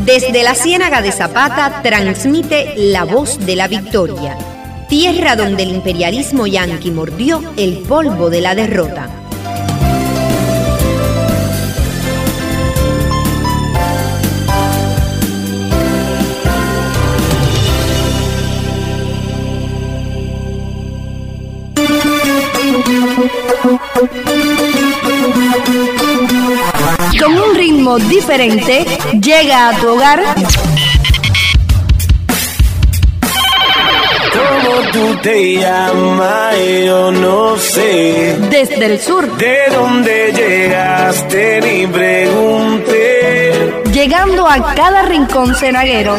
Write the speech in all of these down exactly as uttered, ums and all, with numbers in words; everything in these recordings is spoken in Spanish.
Desde la Ciénaga de Zapata transmite La Voz de la Victoria, tierra donde el imperialismo yanqui mordió el polvo de la derrota. Con un ritmo diferente, llega a tu hogar. ¿Cómo tú te llamas? Yo no sé. Desde el sur. ¿De dónde llegaste? Ni pregunté. Llegando a cada rincón cenaguero.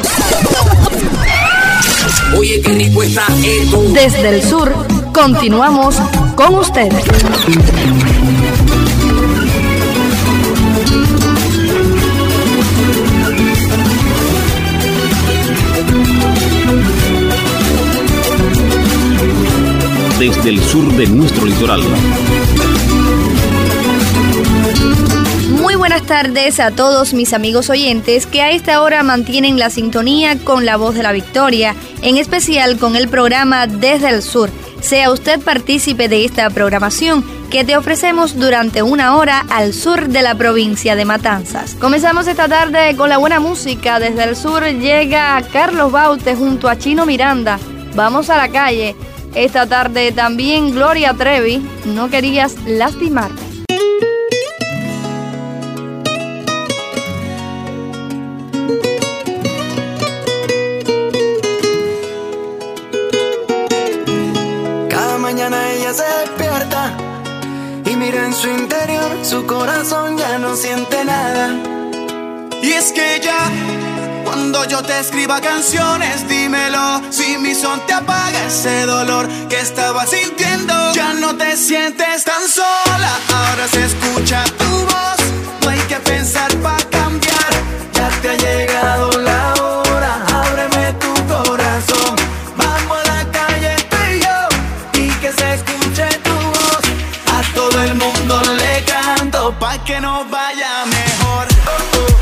Oye, qué rico está esto. Desde el sur, continuamos con ustedes. Desde el sur de nuestro litoral. Muy buenas tardes a todos mis amigos oyentes que a esta hora mantienen la sintonía con La Voz de la Victoria, en especial con el programa Desde el Sur. Sea usted partícipe de esta programación que te ofrecemos durante una hora al sur de la provincia de Matanzas. Comenzamos esta tarde con la buena música. Desde el sur llega Carlos Baute junto a Chino Miranda. Vamos a la calle. Esta tarde también Gloria Trevi, No querías lastimarme. Cada mañana ella se despierta y mira en su interior, su corazón ya no siente nada. Y es que ya, cuando yo te escriba canciones, dímelo. Si mi son te apaga ese dolor que estaba sintiendo, ya no te sientes tan sola. Ahora se escucha tu voz. No hay que pensar para cambiar. Ya te ha llegado la hora. Ábreme tu corazón. Vamos a la calle tú y yo, y que se escuche tu voz. A todo el mundo le canto pa' que nos vaya mejor. Oh, oh.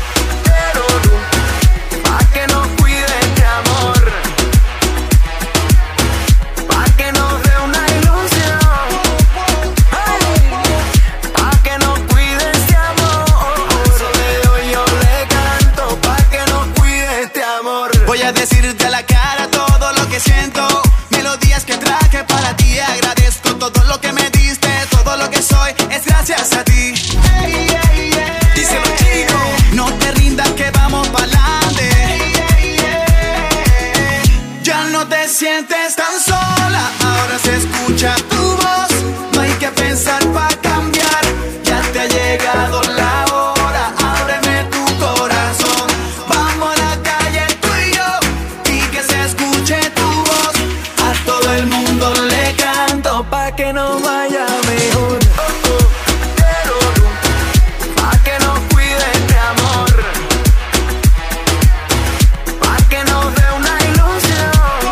Decirte a la cara todo lo que siento, melodías que traje para ti. Agradezco todo lo que me diste, todo lo que soy es gracias a ti. Hey, hey, hey. Díselo, chico, no te rindas que vamos pa'lante. Hey, hey, hey. Ya no te sientes tan sola, ahora se escucha tu voz. No hay que pensar para cambiar, ya te ha llegado la hora. Ábreme tu corazón, vamos a la calle tú y yo, y que se escuche tu voz. A todo el mundo le canto pa' que nos vaya mejor. Oh, oh. Pa' que nos cuide este amor, pa' que nos dé una ilusión.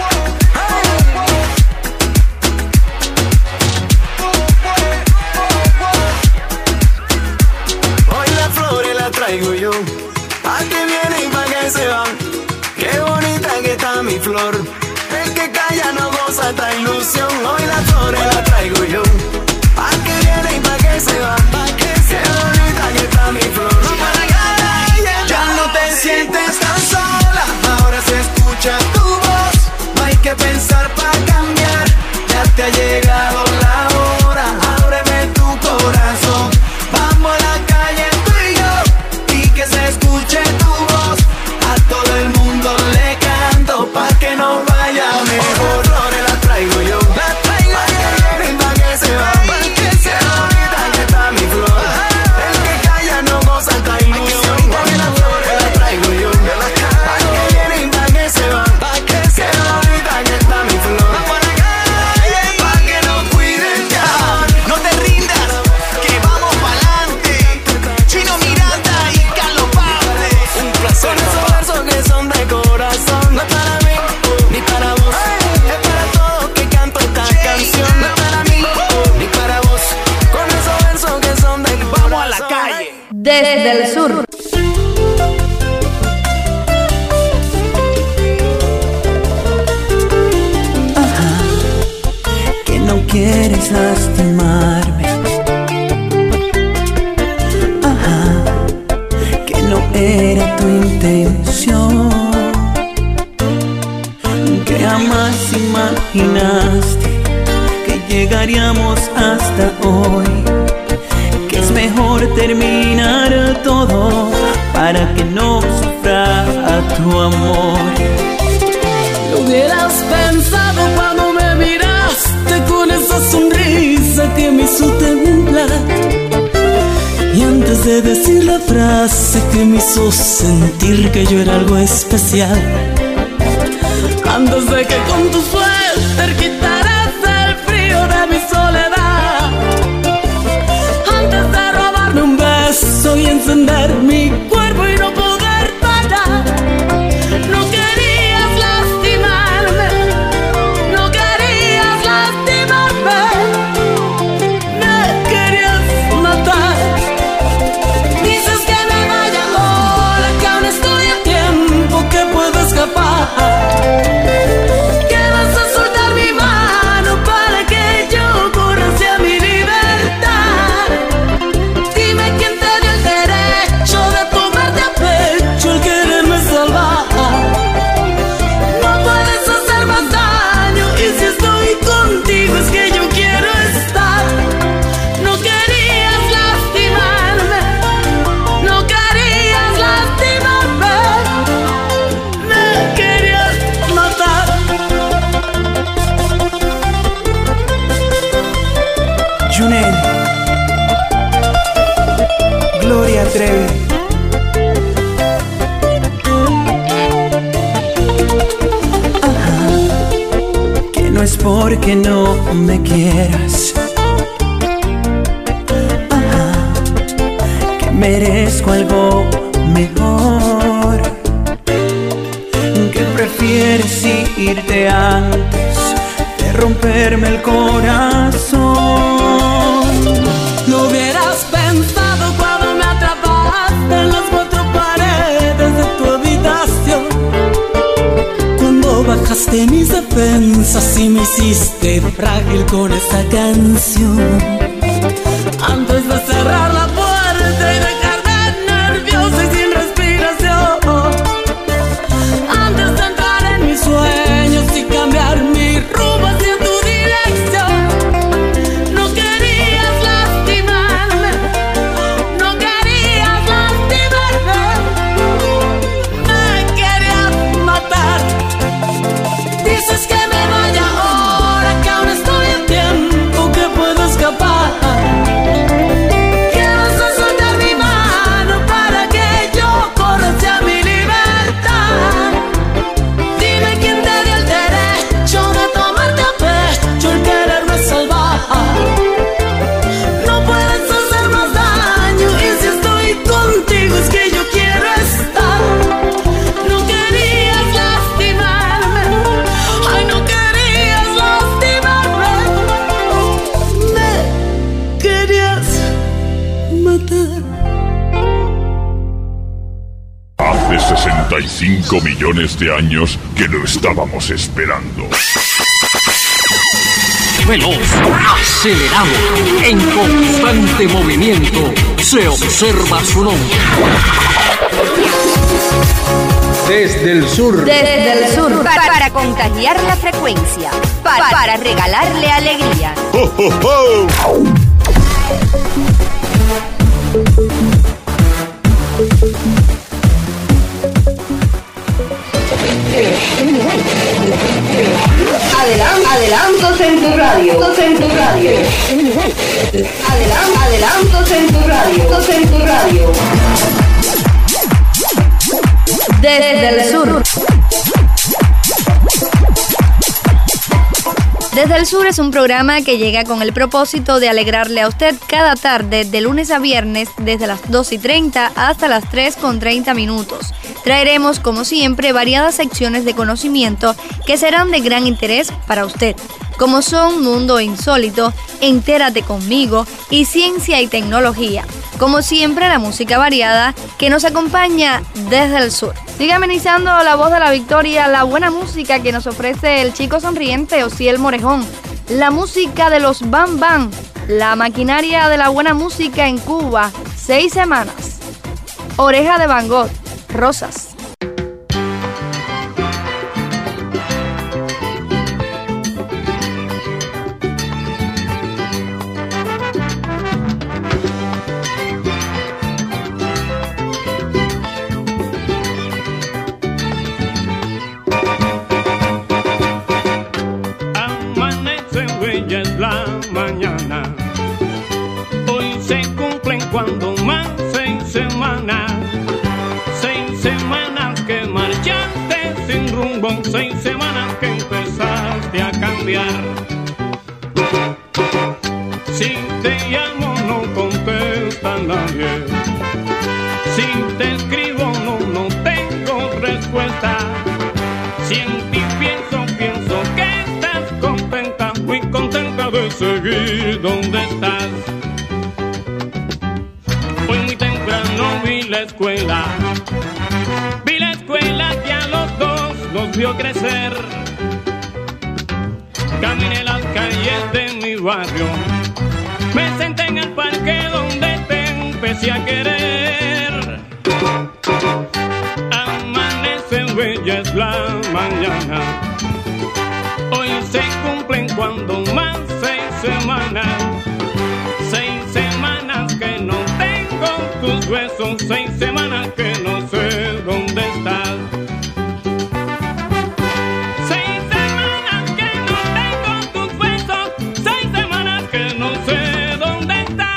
Hoy las flores las traigo yo, pa' que vienen y pa' que se van. Qué bonita que está mi flor, el que calla no goza esta ilusión. Hoy las flores las traigo yo, pa' que vienen y pa' que se van. Qué bonita que está mi flor. Ya no te sientes tan sola, ahora se escucha tu voz. No hay que pensar para cambiar, ya te ha llegado la hora. Ábreme tu corazón, vamos a la calle tú y yo, y que se escuche tu voz. A todo el mundo le canto pa' que nos vaya mejor. Flores las traigo yo, las traigo pa' que vienen, pa' que se van. Qué bonita que está mi flor, el que calla no goza esta ilusión. Hoy las flores las traigo yo, pa' que vienen, pa' que se van. Qué bonita que está mi flor, pa' que nos cuiden ya. No te rindas, que vamos pa'lante. Chino Miranda y Carlos Baute. Un placer. Con esos versos que son de corazón, no es para mí, ni para vos. Es para todos que canto esta canción. No es para mí, ni para vos. Con esos versos que son de corazón. Vamos a la calle. Desde el sur. quieres lastimarme. Ajá, que no era tu intención, que jamás imaginaste que llegaríamos hasta hoy, que es mejor terminar todo para que no sufra tu amor. Lo hubieras pensado cuando me miraste con esa sonrisa que me hizo temblar, y antes de decir la frase que me hizo sentir que yo era algo especial, antes de que con tu suéter quitaras el frío de mi soledad, antes de robarme un beso y encender mi cuerpo y no poder parar, no querías lastimarme, no querías lastimarme, me querías matar. Dices que me vaya ahora, que aún estoy a tiempo, que puedo escapar, que vas a soltar mi mano para que yo corra hacia mi libertad. Dime quién te dio el derecho de tomarte a pecho el quererme salvar. No puedes hacer más daño, y si estoy contigo es que yo quiero estar. No querías lastimarme, no querías lastimarme, me querías matar. Junel, Gloria Trevi. Ajá, que no es porque no me quieras. Ajá, que merezco algo mejor, que prefieres irte antes de romperme el corazón. Lo hubieras pensado cuando me atrapaste en las cuatro paredes de tu habitación, cuando bajaste mis defensas y me hiciste frágil con esa canción, antes de cerrar la puerta y dejarme nerviosa y sin respiración, antes de entrar en mis sueños y cambiar mi rumbo hacia tu dirección. No querías lastimarme, no querías lastimarme, me querías matar. Dices que me vaya ahora, que aún estoy a tiempo, que puedo escapar, que vas a soltar mi mano para que yo corra hacia mi libertad. Dime quién te dio el derecho de tomarte a pecho el quererme salvar. No puedes hacer más daño, y si estoy contigo es que yo quiero estar. No querías lastimarme, ay, no querías lastimarme, me querías matar. Hace sesenta y cinco millones de años que lo estábamos esperando. Veloz, acelerado, en constante movimiento, se observa su nombre. Desde el sur. Desde el sur, para, para contagiar la frecuencia, para, para regalarle alegría. ¡Ho, ho, ho! Adelan- adelantos en tu radio, en tu radio. Adelan- adelantos en tu radio, en tu radio. Desde el sur. Desde el Sur es un programa que llega con el propósito de alegrarle a usted cada tarde, de lunes a viernes, desde las dos y treinta hasta las tres con treinta minutos. Traeremos, como siempre, variadas secciones de conocimiento que serán de gran interés para usted, como son Mundo Insólito, Entérate Conmigo y Ciencia y Tecnología. Como siempre, la música variada que nos acompaña desde el sur. Sigue amenizando la voz de la victoria, la buena música que nos ofrece el chico sonriente Osiel Morejón. La música de los Bam Bam, la maquinaria de la buena música en Cuba, seis semanas. Oreja de Van Gogh, Rosas. La mañana, hoy se cumplen cuando más seis semanas, seis semanas que marchaste sin rumbo, seis semanas que empezaste a cambiar. Si te llamo no contesta nadie, si te escribo no, no tengo respuesta, si en ti pienso, pienso que estás contenta, muy contenta de seguir donde estás. Hoy muy temprano vi la escuela, vi la escuela que a los dos nos vio crecer. Caminé las calles de mi barrio, me senté en el parque donde te empecé a querer. Amanece bella es la mañana, hoy se cumplen cuando más seis semanas, seis semanas que no tengo tus besos, seis semanas que no sé dónde estás. Seis semanas que no tengo tus besos, seis semanas que no sé dónde estás.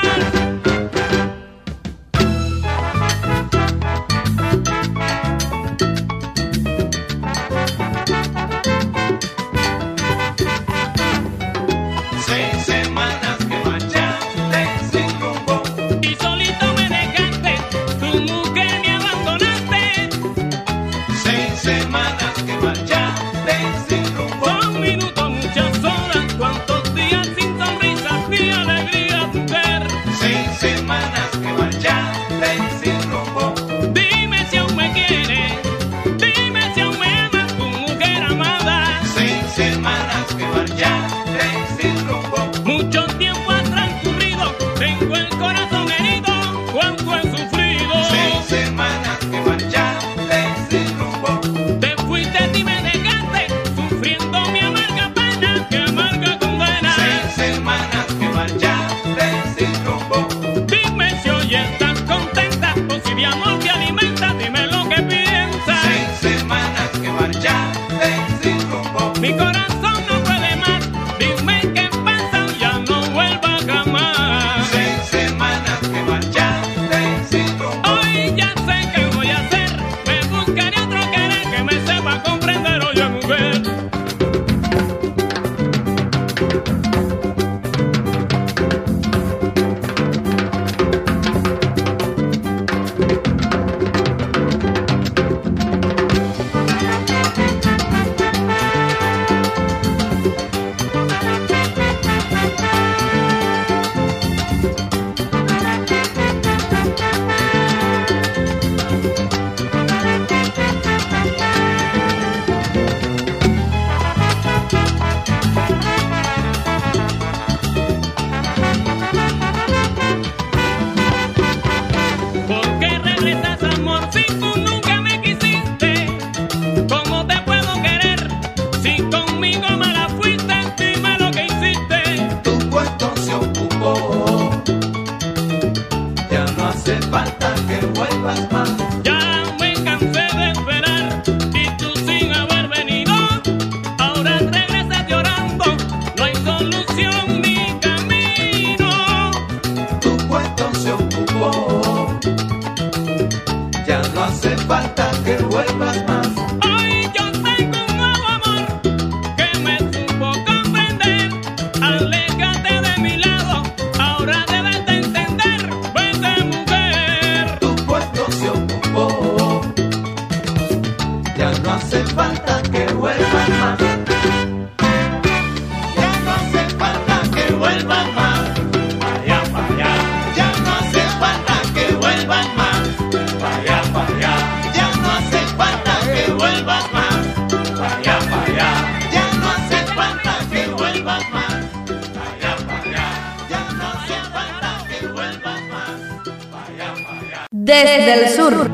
Desde el sur.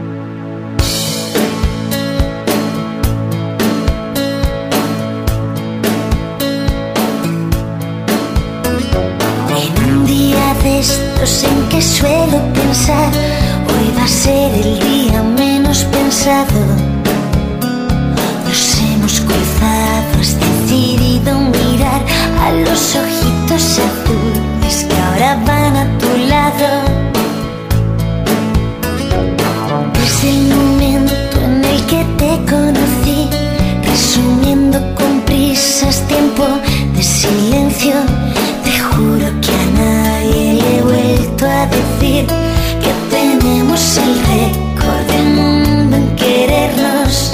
En un día de estos en que suelo pensar, hoy va a ser el día menos pensado. Nos hemos cruzado, has decidido mirar a los ojitos azules que ahora van a tu lado. Desde el momento en el que te conocí, resumiendo con prisas tiempo de silencio, te juro que a nadie le he vuelto a decir que tenemos el récord del mundo en querernos.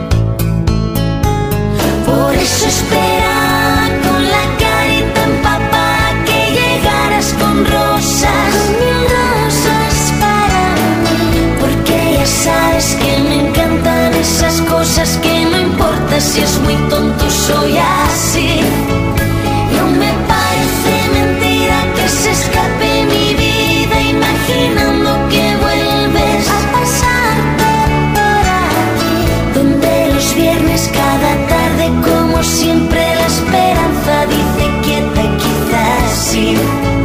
Por eso esperaba con la carita empapada que llegaras con rosas, mil rosas para mí, porque ya sabes que me encantan esas cosas que no importa si es muy tonto, soy así. No me parece mentira que se escape mi vida imaginando que vuelves a pasarte por aquí, donde los viernes cada tarde como siempre la esperanza dice quieta, quizás sí.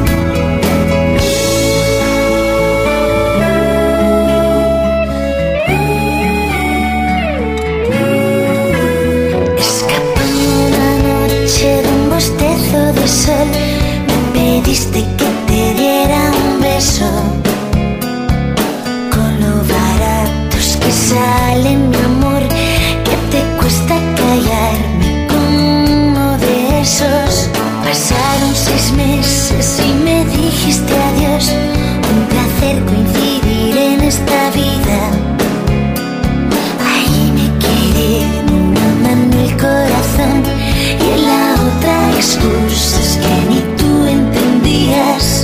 De sol, me pediste que te diera un beso, con lo baratos que sale mi amor, que te cuesta callarme con uno de esos. Pasaron seis meses y me dijiste adiós, un placer coincidir en esta vida. Ahí me quedé en una mano el corazón y en la otra excusas que ni tú entendías.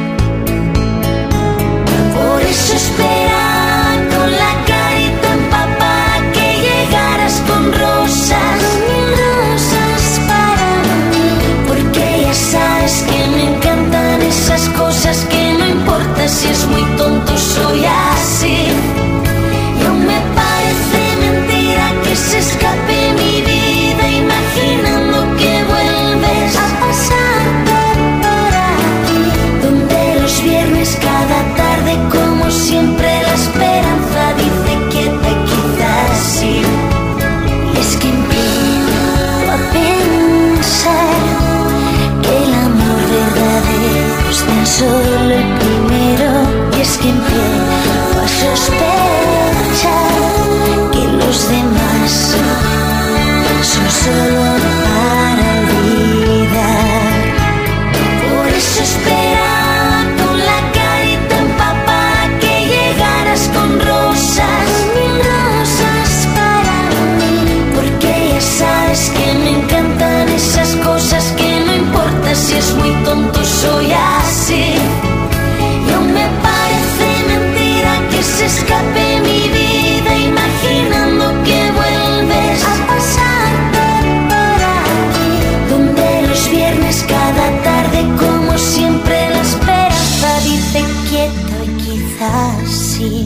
Por eso esperaba con la carita empapada que llegaras con rosas, mil rosas para mí, porque ya sabes que me encantan esas cosas que no importa si es muy tonto, soy así. Y aún me parece mentira que se escape mi vida imaginando que vuelves a pasarte por aquí, donde los viernes cada tarde como siempre la esperanza dice quieta, quizás sí. Y es que empiezo a pensar que el amor verdadero es tan solo el primero. Y es que empiezo a sospechar que los demás son solo para olvidar. Por eso esperaba con la carita empapada que llegaras con rosas, mil rosas para mí, porque ya sabes que me encantan esas cosas que no importa si es muy tonto, soy así. Y aún me parece mentira que se escape mi vida imaginando que vuelves a pasarte por aquí, donde los viernes cada tarde como siempre la esperanza dice quieto y quizás sí.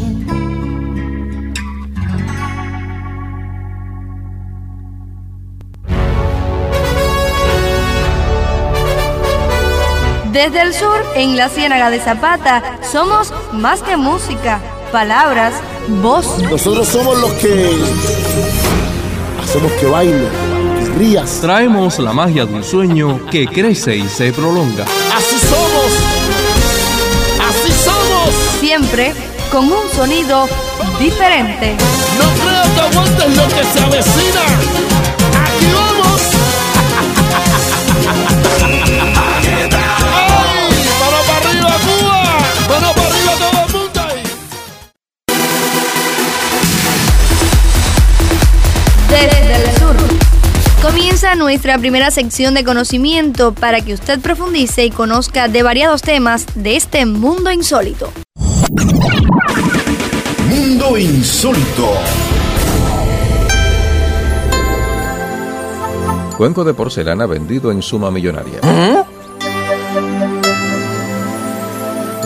Desde el sur, en la Ciénaga de Zapata, somos más que música, palabras, voz. Nosotros somos los que hacemos que baile, que rías. Traemos la magia de un sueño que crece y se prolonga. Así somos, así somos. Siempre con un sonido diferente. No creo que aguantes lo que se avecina. Aquí vamos. Desde el sur. Comienza nuestra primera sección de conocimiento para que usted profundice y conozca de variados temas de este mundo insólito. Mundo insólito. Cuenco de porcelana vendido en suma millonaria. ¿Ah?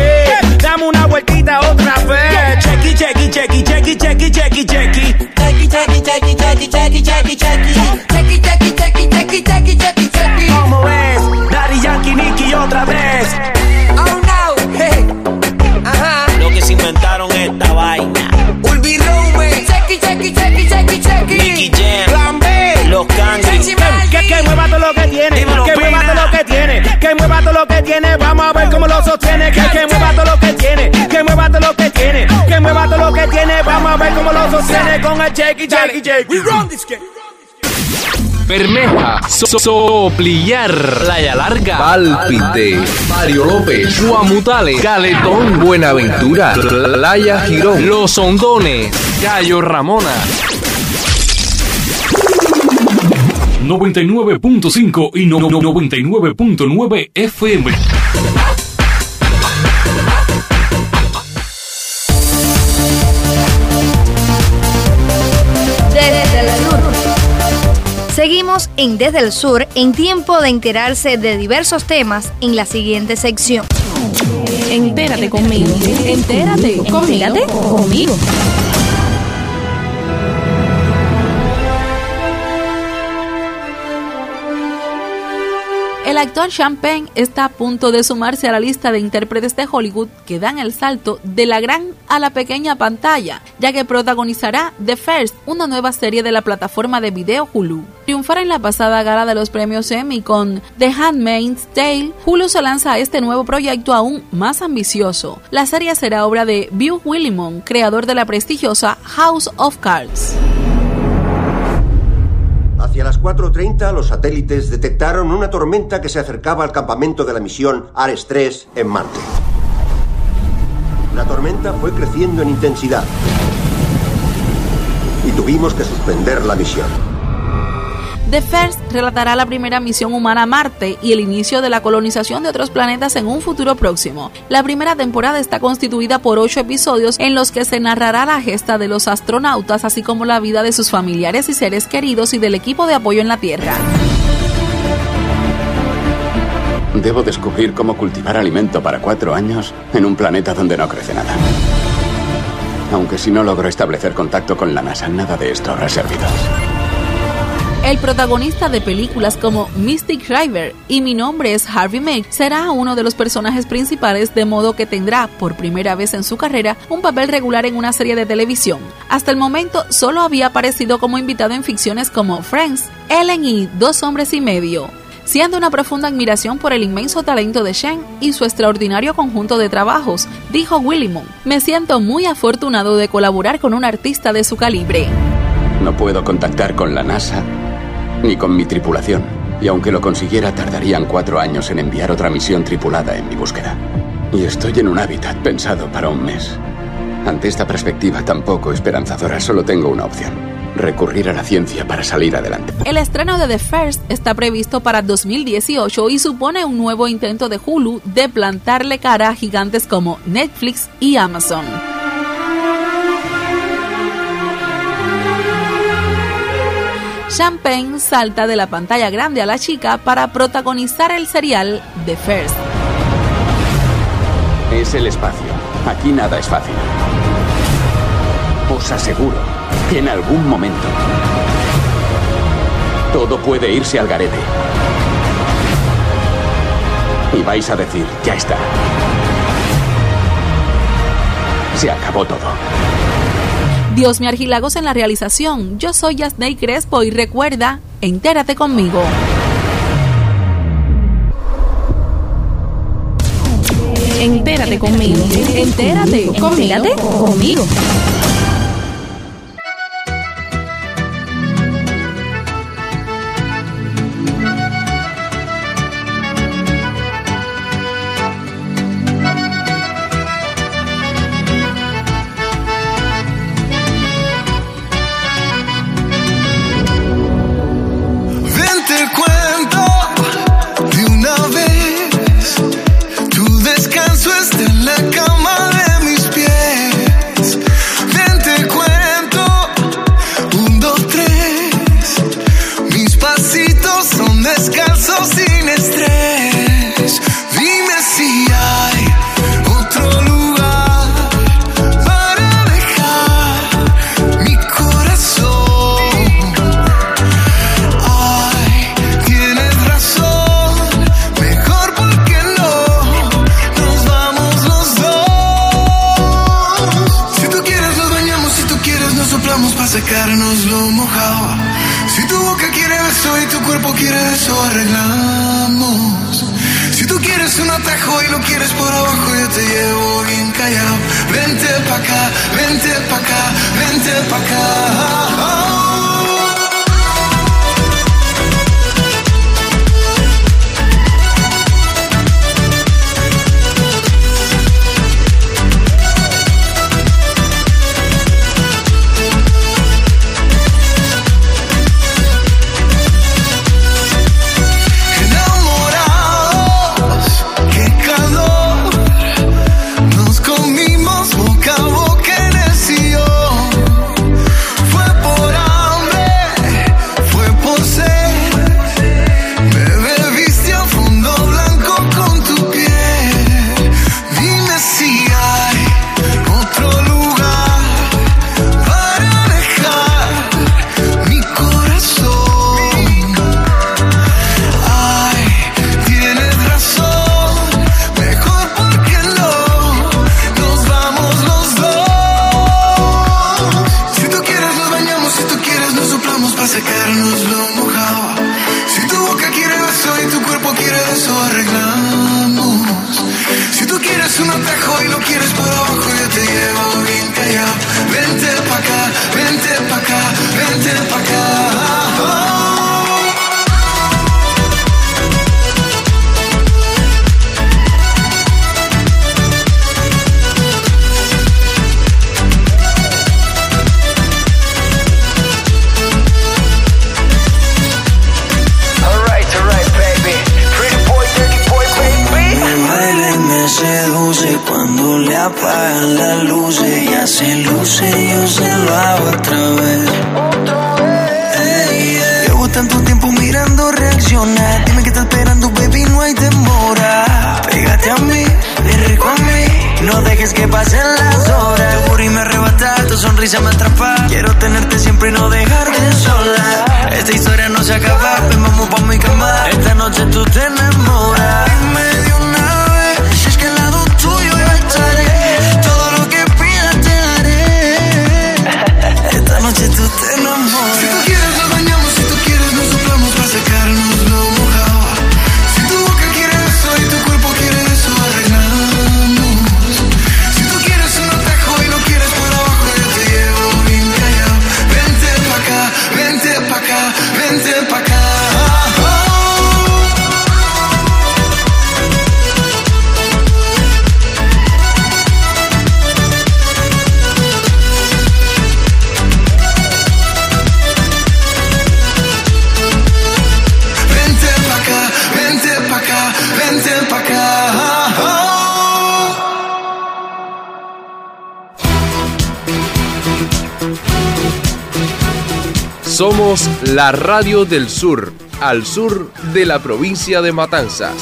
checky, checky, checky, checky, checky. Checky, checky, checky, checky, checky, checky, checky. Checky, checky, checky, checky, checky, checky, checky. ¿Cómo es? Daddy Yankee, Nicky otra vez. Oh no, hey. Ajá. Lo que se inventaron esta vaina. Ulvi Rome. Checky, checky, checky, checky, checky. Nicky Jam. Plan B. Los Cangri. Que, que mueva todo lo que tiene, Dímelo, que mueva Pina. todo lo que tiene, que mueva todo lo que tiene, vamos a ver cómo lo sostiene, que, que mueva todo lo que tiene, que mueva todo lo que tiene, que mueva todo lo que tiene, vamos a ver cómo lo sostiene con el checky, checky, checky. We run this game. Bermeja, so- Soplillar, Playa Larga, Pálpite, Mario López, Guamutale, Caletón, Buenaventura, Playa Girón, Los Hondones, Cayo Ramona. noventa y nueve punto cinco y no- no- noventa y nueve punto nueve F M. Desde el sur. Seguimos en Desde el Sur en tiempo de enterarse de diversos temas en la siguiente sección. Entérate conmigo. Entérate conmigo. Entérate conmigo. El actor Sean Penn está a punto de sumarse a la lista de intérpretes de Hollywood que dan el salto de la gran a la pequeña pantalla, ya que protagonizará The First, una nueva serie de la plataforma de video Hulu. Triunfar en la pasada gala de los premios Emmy con The Handmaid's Tale, Hulu se lanza a este nuevo proyecto aún más ambicioso. La serie será obra de Bill Willimon, creador de la prestigiosa House of Cards. Hacia las cuatro treinta, los satélites detectaron una tormenta que se acercaba al campamento de la misión Ares tres en Marte. La tormenta fue creciendo en intensidad y tuvimos que suspender la misión. The First relatará la primera misión humana a Marte y el inicio de la colonización de otros planetas en un futuro próximo. La primera temporada está constituida por ocho episodios en los que se narrará la gesta de los astronautas, así como la vida de sus familiares y seres queridos y del equipo de apoyo en la Tierra. Debo descubrir cómo cultivar alimento para cuatro años en un planeta donde no crece nada. Aunque si no logro establecer contacto con la NASA, nada de esto habrá servido. El protagonista de películas como Mystic River y Mi nombre es Harvey Milk será uno de los personajes principales, de modo que tendrá, por primera vez en su carrera, un papel regular en una serie de televisión. Hasta el momento solo había aparecido como invitado en ficciones como Friends, Ellen y Dos hombres y medio. Siendo una profunda admiración por el inmenso talento de Shen y su extraordinario conjunto de trabajos, dijo Willimon: "Me siento muy afortunado de colaborar con un artista de su calibre". No puedo contactar con la NASA ni con mi tripulación, y aunque lo consiguiera tardarían cuatro años en enviar otra misión tripulada en mi búsqueda. Y estoy en un hábitat pensado para un mes. Ante esta perspectiva tan poco esperanzadora, solo tengo una opción: recurrir a la ciencia para salir adelante. El estreno de The First está previsto para dos mil dieciocho y supone un nuevo intento de Hulu de plantarle cara a gigantes como Netflix y Amazon. Sean Penn salta de la pantalla grande a la chica para protagonizar el serial The First. Es el espacio. Aquí nada es fácil. Os aseguro que en algún momento todo puede irse al garete. Y vais a decir: ya está. Se acabó todo. Dios me Argilagos en la realización. Yo soy Yasney Crespo y recuerda, entérate conmigo. Entérate conmigo. Entérate conmigo. Entérate conmigo. Descanso está en la cama de mis pies. quieres un atajo y lo quieres por abajo, yo te llevo bien callado. Vente pa' acá, vente pa' acá, vente pa' acá. Apagan las luces, ella se luce, yo se lo hago otra vez. Hey, yeah. Llevo tanto tiempo mirando reaccionar. Dime que estás esperando, baby, no hay demora. Pégate a mí, ven rico a mí. No dejes que pasen las horas. Tu booty me arrebata, tu sonrisa me atrapa. Quiero tenerte siempre y no dejarte sola. Esta historia no se acaba, ven vamos pa' mi cama. Esta noche tú te enamoras. Dime de una vez, si es que al lado tuyo yo estaré. Esta noche tú te enamoras. Si tú quieres nos bañamos, si tú quieres nos soplamos para secarnos lo mojado. Si tu boca quiere eso y tu cuerpo quiere eso, arreglamos. Si tú quieres un atajo y lo quieres por abajo, yo te llevo bien callado. Vente pa' acá, vente pa' acá, vente pa' acá. Somos la radio del sur, al sur de la provincia de Matanzas.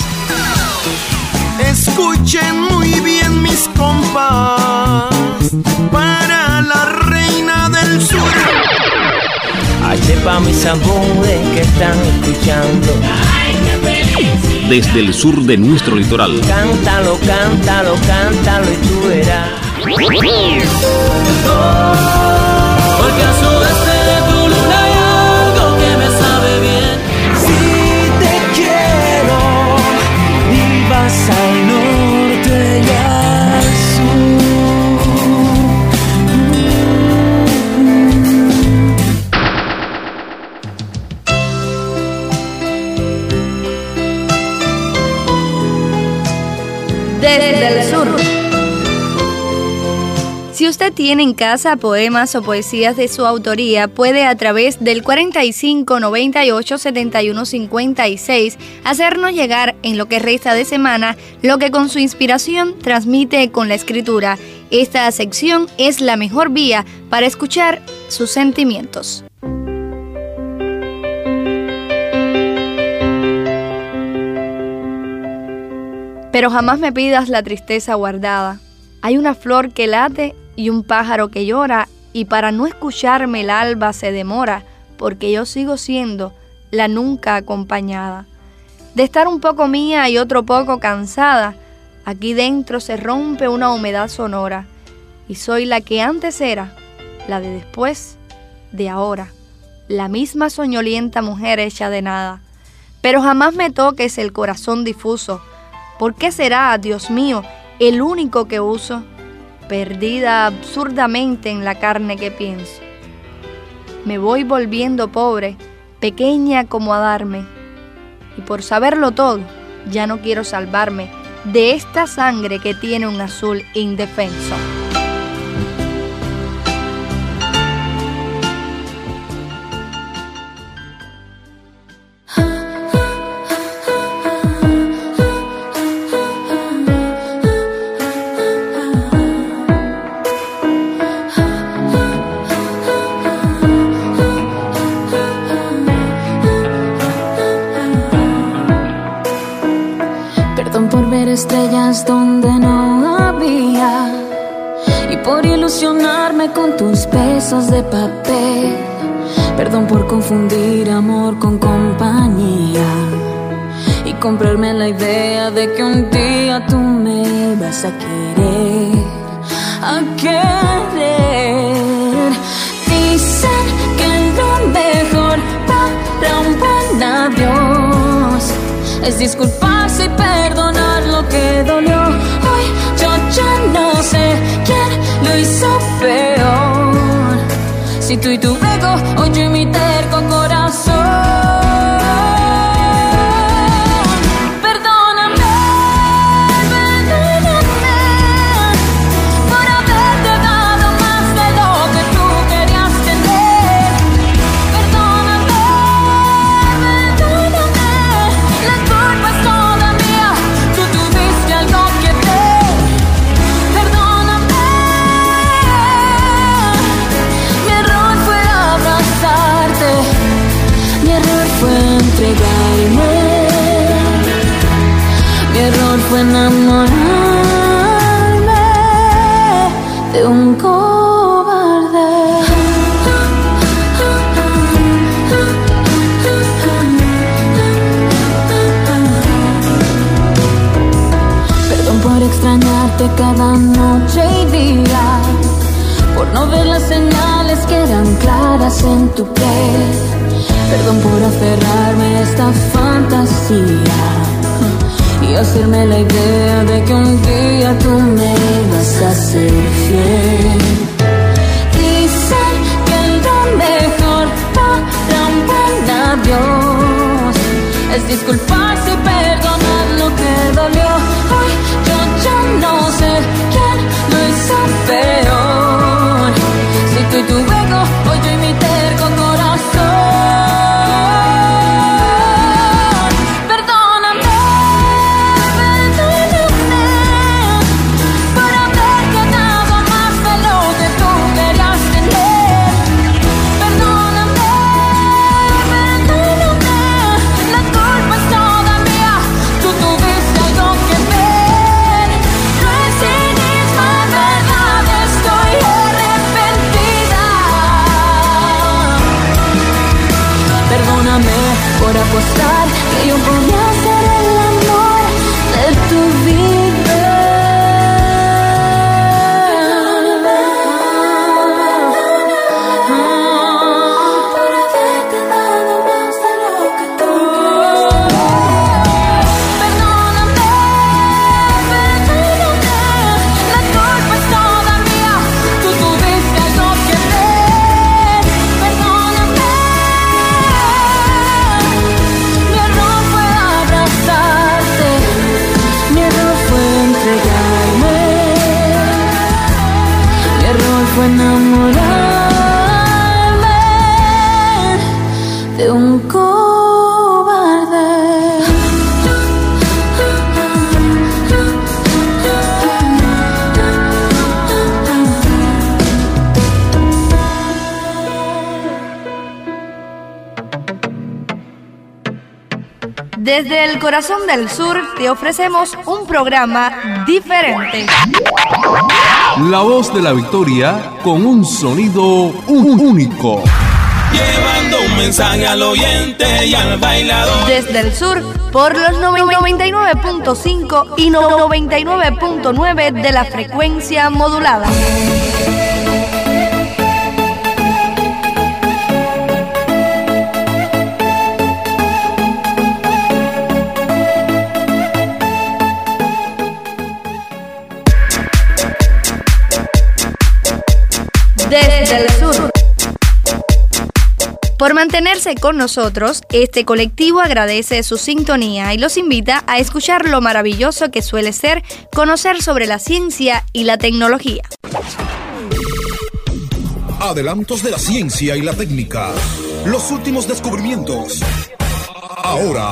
Escuchen muy bien mis compas, para la reina del sur. Ahí pa' mis amores que están escuchando. Desde el sur de nuestro litoral. Cántalo, cántalo, cántalo y tú verás. Porque a sudeste de tu luna hay algo que me sabe bien. Si te quiero y vas al norte y al sur. Desde el sur. Si usted tiene en casa poemas o poesías de su autoría, puede a través del cuarenta y cinco, noventa y ocho, setenta y uno, cincuenta y seis hacernos llegar en lo que resta de semana lo que con su inspiración transmite con la escritura. Esta sección es la mejor vía para escuchar sus sentimientos. Pero jamás me pidas la tristeza guardada. Hay una flor que late y un pájaro que llora, y para no escucharme el alba se demora, porque yo sigo siendo la nunca acompañada. De estar un poco mía y otro poco cansada, aquí dentro se rompe una humedad sonora, y soy la que antes era, la de después, de ahora, la misma soñolienta mujer hecha de nada. Pero jamás me toques el corazón difuso, ¿Por qué será, Dios mío, el único que uso? Perdida absurdamente en la carne que pienso. Me voy volviendo pobre, pequeña como a darme. Y por saberlo todo, ya no quiero salvarme de esta sangre que tiene un azul indefenso. Estrellas donde no había, y por ilusionarme con tus besos de papel. Perdón por confundir amor con compañía y comprarme la idea de que un día tú me vas a querer, a querer. Dicen que lo mejor para un buen adiós es disculparse y perdonar lo que dolió. Hoy yo ya no sé quién lo hizo peor, si tú y tu ego o yo y mi terco corazón. Perdóname, perdóname por haberte dado más de lo que tú querías tener. Perdóname, perdóname, la culpa es toda mía, tú tuviste algo que ver. Perdóname, mi error fue abrazarte, mi error fue entregarme, mi error fue enamorarme de un cobarde. Perdón por extrañarte cada noche y día, por no ver las señales que eran claras en tu piel. Perdón por aferrarme a esta fantasía y hacerme la idea de que un día tú me vas a ser fiel. Dicen que lo mejor para un buen adiós es disculparse y perdonar lo que dolió. Hoy yo ya no sé quién lo hizo peor, si tú y tu ego o yo y mi terco corazón. Perdóname, perdóname por haberte dado más de lo que tú querías tener. Perdóname, perdóname, la culpa es toda mía, tú tuviste algo que ver. No es cinismo, en verdad estoy arrepentida. Perdóname por apostar que yo podía ser el amor de tu vida. Por haberte dado más de lo que tú querías. Perdóname, perdóname, la culpa es toda mía, tú tuviste algo que ver. Perdóname, mi error fue abrazarte, mi error fue entregarme, mi error fue enamorarme de un cobarde. Desde el corazón del sur te ofrecemos un programa diferente. La voz de la victoria con un sonido un- único. Llevando un mensaje al oyente y al bailador. Desde el sur, por los noventa y nueve punto cinco y noventa y nueve punto nueve de la frecuencia modulada. Por mantenerse con nosotros, este colectivo agradece su sintonía y los invita a escuchar lo maravilloso que suele ser conocer sobre la ciencia y la tecnología. Adelantos de la ciencia y la técnica. Los últimos descubrimientos. Ahora.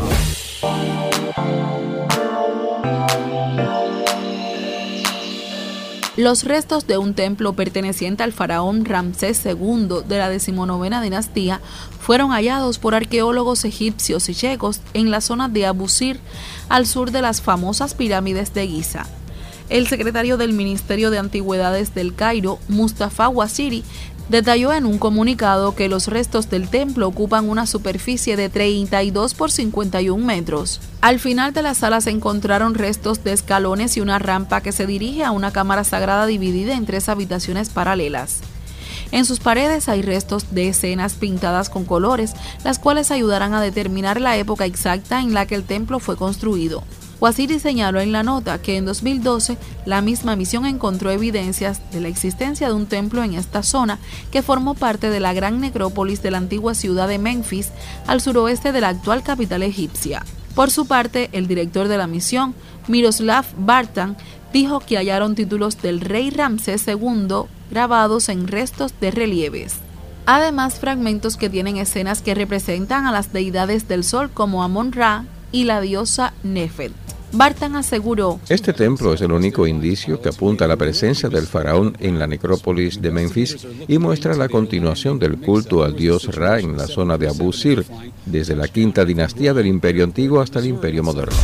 Los restos de un templo perteneciente al faraón Ramsés segundo de la decimonovena dinastía fueron hallados por arqueólogos egipcios y checos en la zona de Abu Sir, al sur de las famosas pirámides de Giza. El secretario del Ministerio de Antigüedades del Cairo, Mustafa Wasiri, detalló en un comunicado que los restos del templo ocupan una superficie de treinta y dos por cincuenta y un metros. Al final de la sala se encontraron restos de escalones y una rampa que se dirige a una cámara sagrada dividida en tres habitaciones paralelas. En sus paredes hay restos de escenas pintadas con colores, las cuales ayudarán a determinar la época exacta en la que el templo fue construido. Wasiri señaló en la nota que en dos mil doce la misma misión encontró evidencias de la existencia de un templo en esta zona que formó parte de la gran necrópolis de la antigua ciudad de Memphis, al suroeste de la actual capital egipcia. Por su parte, el director de la misión, Miroslav Bartan, dijo que hallaron títulos del rey Ramsés segundo grabados en restos de relieves. Además, fragmentos que tienen escenas que representan a las deidades del sol como Amon-Ra y la diosa Nefet. Bartan aseguró: este templo es el único indicio que apunta a la presencia del faraón en la necrópolis de Memphis y muestra la continuación del culto al dios Ra en la zona de Abu Sir, desde la quinta dinastía del Imperio Antiguo hasta el Imperio Moderno.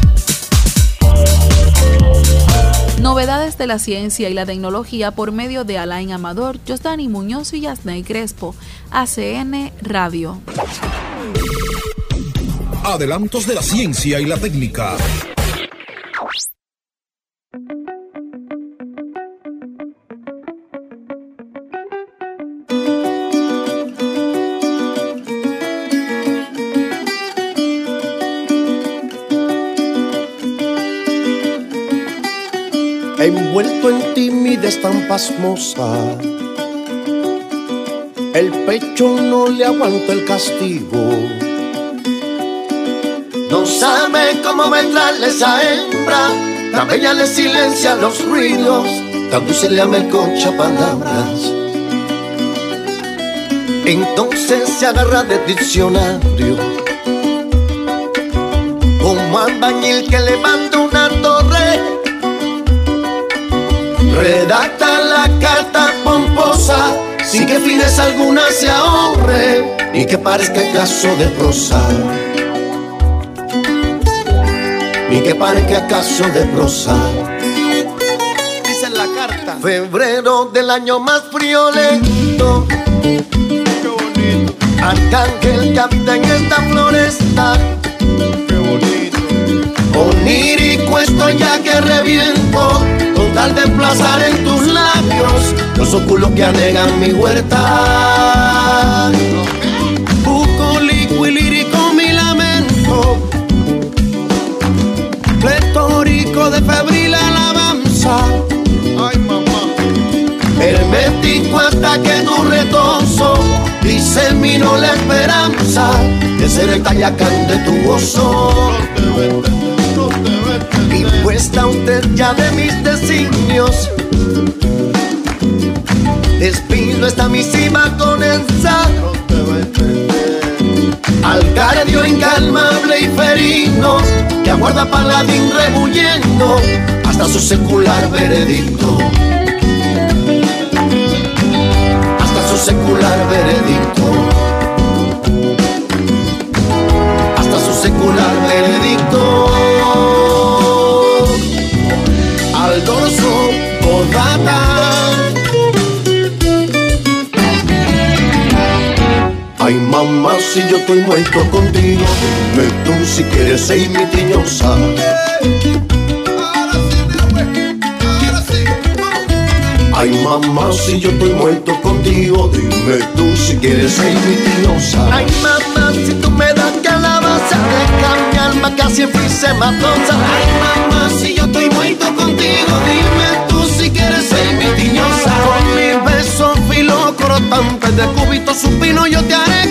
Novedades de la ciencia y la tecnología por medio de Alain Amador, Josdani Muñoz y Yasney Crespo, A C N Radio. Adelantos de la ciencia y la técnica. Envuelto en timidez tan pasmosa, el pecho no le aguanta el castigo. No sabe cómo vendrarle esa hembra, tan bella le silencia los ruidos, tan dulce le amelconcha palabras. Entonces se agarra de diccionario, como albañil que levanta una torre. Redacta la carta pomposa, sin que fines alguna se ahorre, ni que parezca caso de prosa. Ni que parezca caso de prosa. Dice en la carta: febrero del año más friolento, qué bonito. Arcángel capta en esta floresta, qué bonito. Onírico estoy ya que reviento, con tal de emplazar en tus labios los óculos que anegan mi huerta. Bucólico y lírico mi lamento, pletórico de febril alabanza. Ay, mamá. Hermético hasta que tu retozo diseminó la esperanza de ser el Tayacán de tu gozo. Impuesta usted ya de mis designios, despido esta misiva con el sano. Al cardio incalmable y ferino que aguarda paladín rebulliendo hasta su secular veredicto. Hasta su secular veredicto. Hasta su secular veredicto. Al dorso Cordata. Ay, mamá, si yo estoy muerto contigo, dime tú si quieres ser mi tiñosa. Ay, mamá, si yo estoy muerto contigo, dime tú si quieres ser mi tiñosa. Ay, mamá, si tú me das calabaza, deja mi alma casi en frise matosa. Ay, mamá, si yo estoy muerto contigo, dime tú si quieres ser mi tiñosa. Con mi beso filo cortante de cúbito supino yo te haré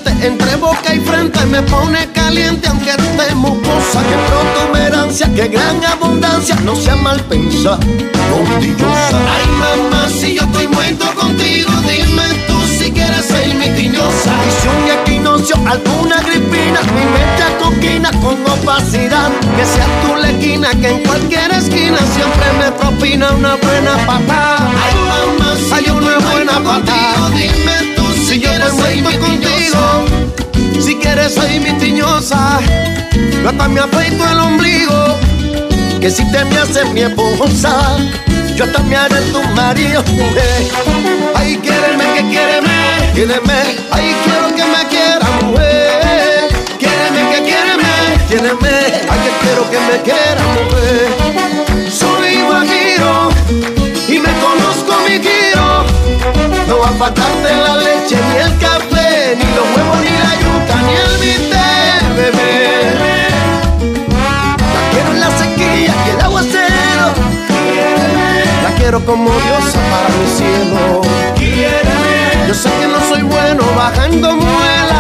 siente entre boca y frente, me pone caliente aunque esté mucosa. Qué protuberancia, qué gran abundancia, no sea mal pensar, contillosa. Ay mamá, si yo estoy muerto contigo, dime tú si quieres ser mi tiñosa. Y si un equinoccio, alguna gripina, mi mente acoquina con opacidad, que sea tu lequina, que en cualquier esquina siempre me propina una buena patada. Ay mamá, si hay una buena patada, dime tú si yo estoy muerto contigo, si quieres ser mi tiñosa. Yo hasta me afeito el ombligo, que si te me haces mi esposa, yo hasta me haré tu marido, mujer. Ay, quiéreme, que quiéreme, quiéreme. Ay, quiero que me quiera, mujer. Quiéreme, que quiéreme, quiéreme. Ay, que quiero que me quiera, mujer. Soy guajiro y me conozco mi giro. No va a faltarte la leche, ni el café, ni los huevos, ni la yuca, ni el bistec, bebé. La quiero en la sequía y el aguacero. La quiero como diosa para mi cielo. Yo sé que no soy bueno bajando muela,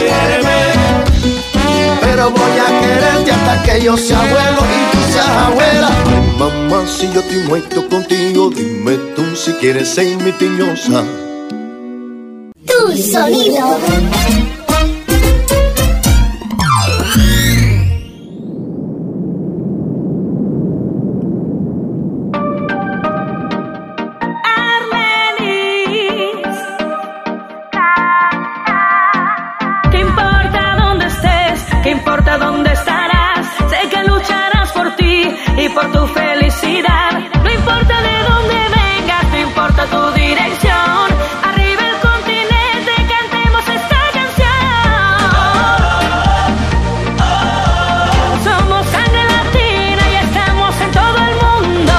pero voy a quererte hasta que yo sea abuelo y tú seas abuela. Mamá, si yo estoy muerto contigo, dime tú si quieres ser mi tiñosa. Tu sonido. Por tu felicidad, no importa de dónde vengas, no importa tu dirección, arriba el continente, cantemos esta canción. Somos sangre latina y estamos en todo el mundo,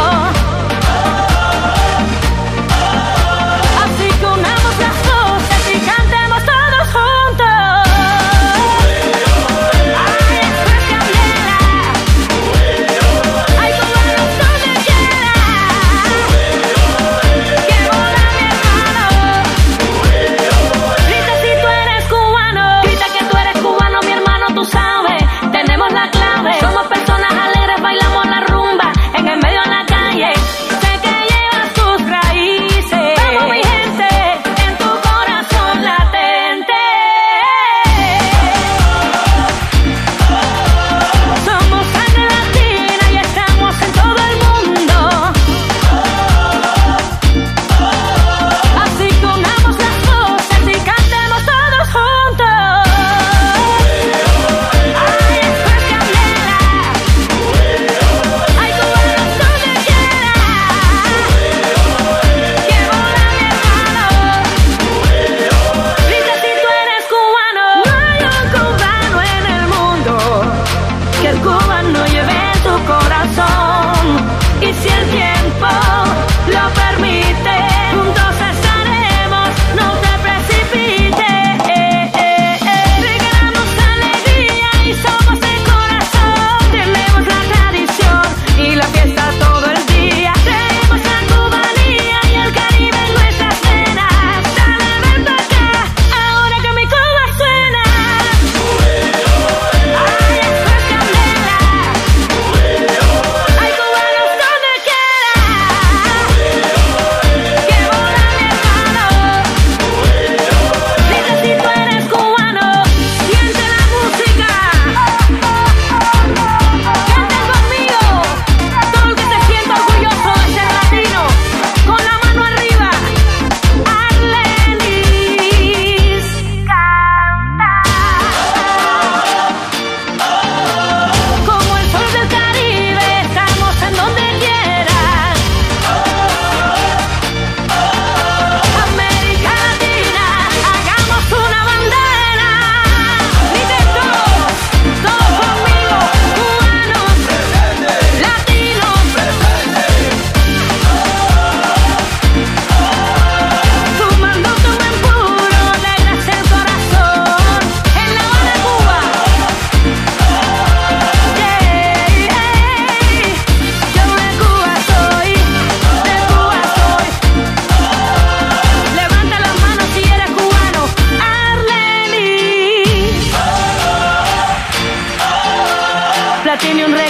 así que unamos las voces y cantemos todos juntos. Ay,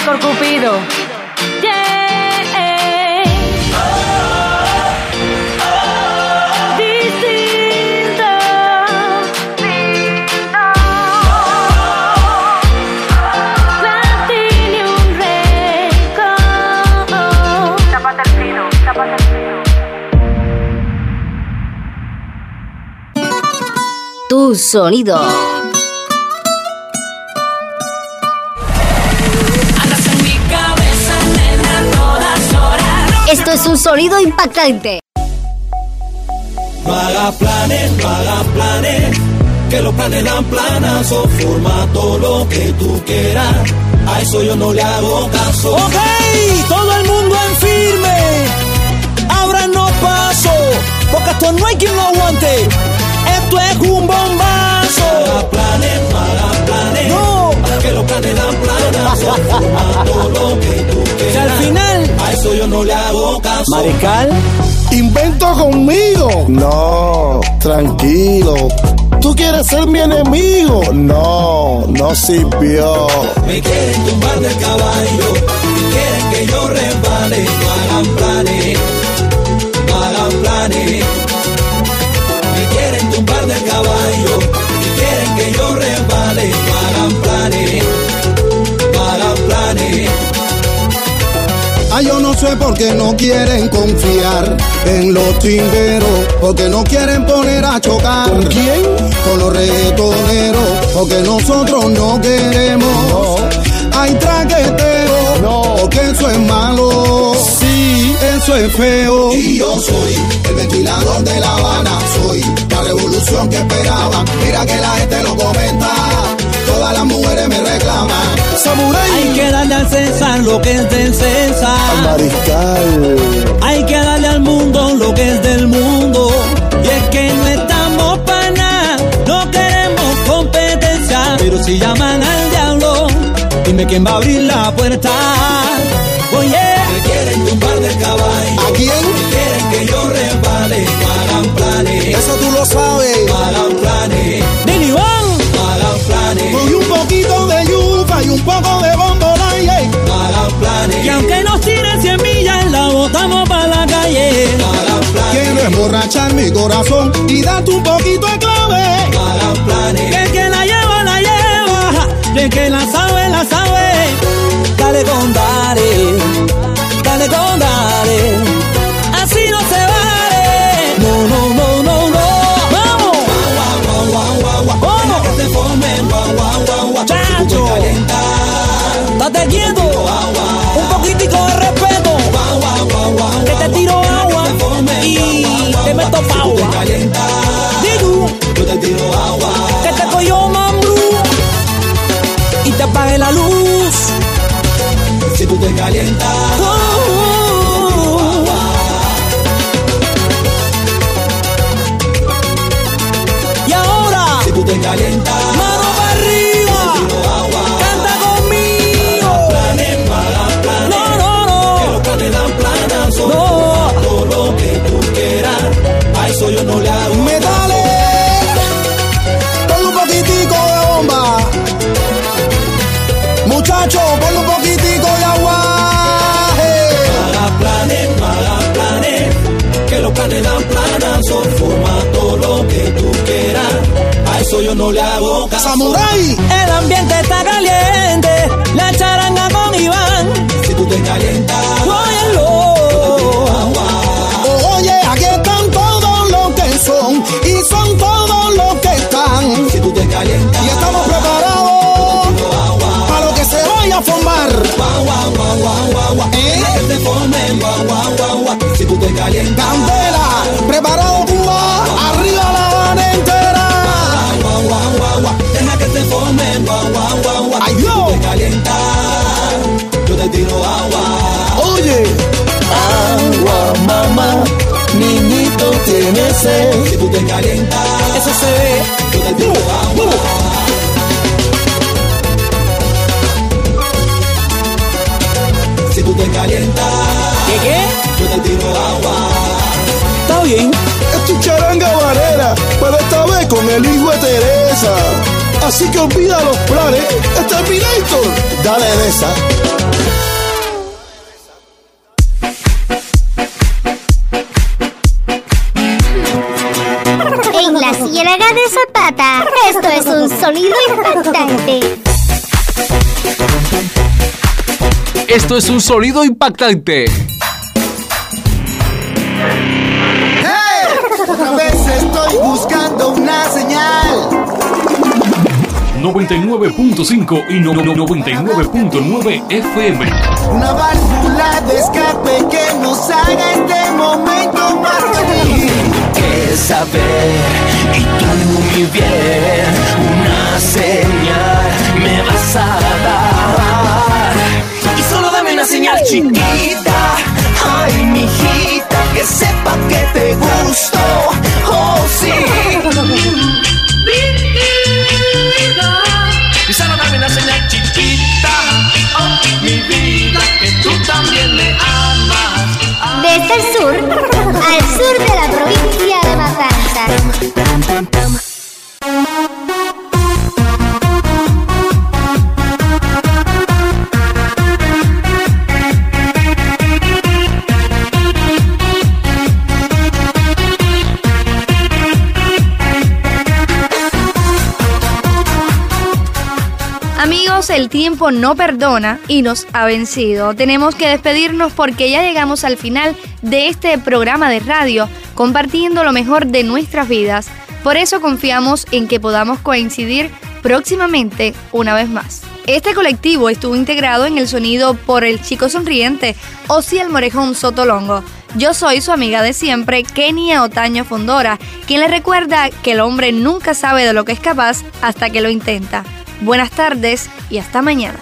por Cupido. Yeah. Distinto. Platinum Records. Tápate el pino, tápate el pino. Tu sonido. Esto es un sonido impactante. No hagas planes, no hagas planes, que los planes dan planazo, forma todo lo que tú quieras, a eso yo no le hago caso. Ok, todo el mundo en firme, ábranos paso, porque esto no hay quien lo aguante, esto es un bombazo. No hagas planes, no hagas planes, no, que los planes dan planazo, forma todo lo que tú quieras, y al final, a eso yo no le hago caso. Mariscal, ¿invento conmigo? No, tranquilo. ¿Tú quieres ser mi enemigo? No, no sirvió. Me quieren tumbar del caballo y quieren que yo resbale. No hagan planes, no hagan planes. Me quieren tumbar del caballo y quieren que yo resbale. No hagan planes, no hagan planes. Ah, yo no sé por qué no quieren confiar en los timberos, porque no quieren poner a chocar. ¿Con quién? Con los reggaetoneros, porque nosotros no queremos. No. Hay traqueteros, no, porque eso es malo. Sí, eso es feo. Y yo soy el ventilador de La Habana, soy la revolución que esperaba. Mira que la gente lo comenta, todas las mujeres me reclaman. Samurai. Hay que darle al César lo que es del César. Al Mariscal. Hay que darle al mundo lo que es del mundo. Y es que no estamos para nada, no queremos competencia. Pero si llaman al diablo, dime quién va a abrir la puerta. Oye, me quieren tumbar del caballo. ¿A quién? Me quieren que yo resbale. No hagan planes, eso tú lo sabes. No hagan planes. Dile, Iván. No hagan planes. Con un poquito de yuca y un poco de bombolaya. No hagan planes. Y aunque nos tiren cien millas, la botamos para la calle. No hagan planes. Quiero emborrachar mi corazón y darte un poquito de clave. No hagan planes. Que el que la lleva, la lleva. Y el que la sabe, la sabe. Dale con dale, dale con dale. Así no se vale. No, no, no, no, no. Vamos. Guau, guau, guau, guau, guau. ¿Cómo? Que se formen, guau, guau, guau, guau. Chacho. Estate quieto. Un poquitico de respeto. Que te tiro agua y te meto pa' agua. Digo, yo te tiro agua. que te cojo mambrú y te apague la luz. Si tú te calientas, Oh, y ahora, si tú te calientas, mano para arriba, canta conmigo. planes, no hagan planes. No, no, Que no, los planes dan planas, son No. todo lo que tú quieras. A eso yo no le hago. Me dale con un poquitico de bomba. Muchacho, ponle un poquitico de agua. No hagas planes, no hagas planes. Que los planes dan planas, son forma todo lo que tú quieras. A eso yo no le hago caso. Samurai. el ambiente está caliente, la charanga con Iván. Si tú te calientas, Óyelo. Oye, aquí están todos los que son y son todos los que están. si tú te calientas, Y estamos preparados para lo que se vaya a formar. guau, guau, guau, guau, guau, guau. ¿Eh? Deja que se formen, guau, guau, guau, guau. Si tú te calientas, Candela, preparado Cuba, arriba la Habana entera. guau, guau, guau, guau. Deja que se formen, guau, guau, guau, guau. Ay, Si Dios. tú te calientas, yo te tiro agua. Oye, Agua, mamá, niñito tiene sed. Si tú te calientas, Eso se ve. yo te tiro agua. Si tú te calientas, ¿Qué qué? yo te tiro agua. Está bien. Es tu charanga varera, pero esta vez con el hijo de Teresa. Así que olvida los planes. ¡Terminator! Dale de esa. En la Ciénaga de Zapata, esto es un sonido impactante. Esto es un sonido impactante. ¡Hey! Otra vez estoy buscando una señal. noventa y nueve punto cinco y no, no, noventa y nueve punto nueve F M. Una válvula de escape que nos haga este momento más feliz. Que saber y tú mi bien, una señal me vas a dar. Y solo dame una señal chiquita, ay mijita, que sepa que te gusto, oh sí. Y solo dame una señal chiquita, oh mi vida, que tú también me amas. Desde el sur, al sur de la provincia de Matanzas. Amigos, el tiempo no perdona y nos ha vencido. Tenemos que despedirnos porque ya llegamos al final de este programa de radio, compartiendo lo mejor de nuestras vidas. Por eso confiamos en que podamos coincidir próximamente una vez más. Este colectivo estuvo integrado en el sonido por el chico sonriente Osiel Morejón Sotolongo. Yo soy su amiga de siempre, Kenia Otaño Fondora, quien le recuerda que el hombre nunca sabe de lo que es capaz hasta que lo intenta. Buenas tardes y hasta mañana.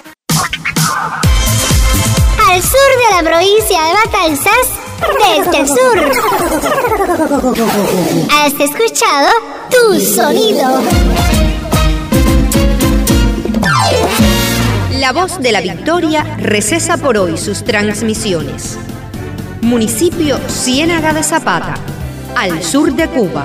Al sur de la provincia de Matanzas, desde el sur. Has escuchado Tu Sonido. La Voz de la Victoria recesa por hoy sus transmisiones. Municipio Ciénaga de Zapata, al sur de Cuba.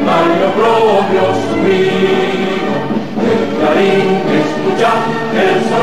El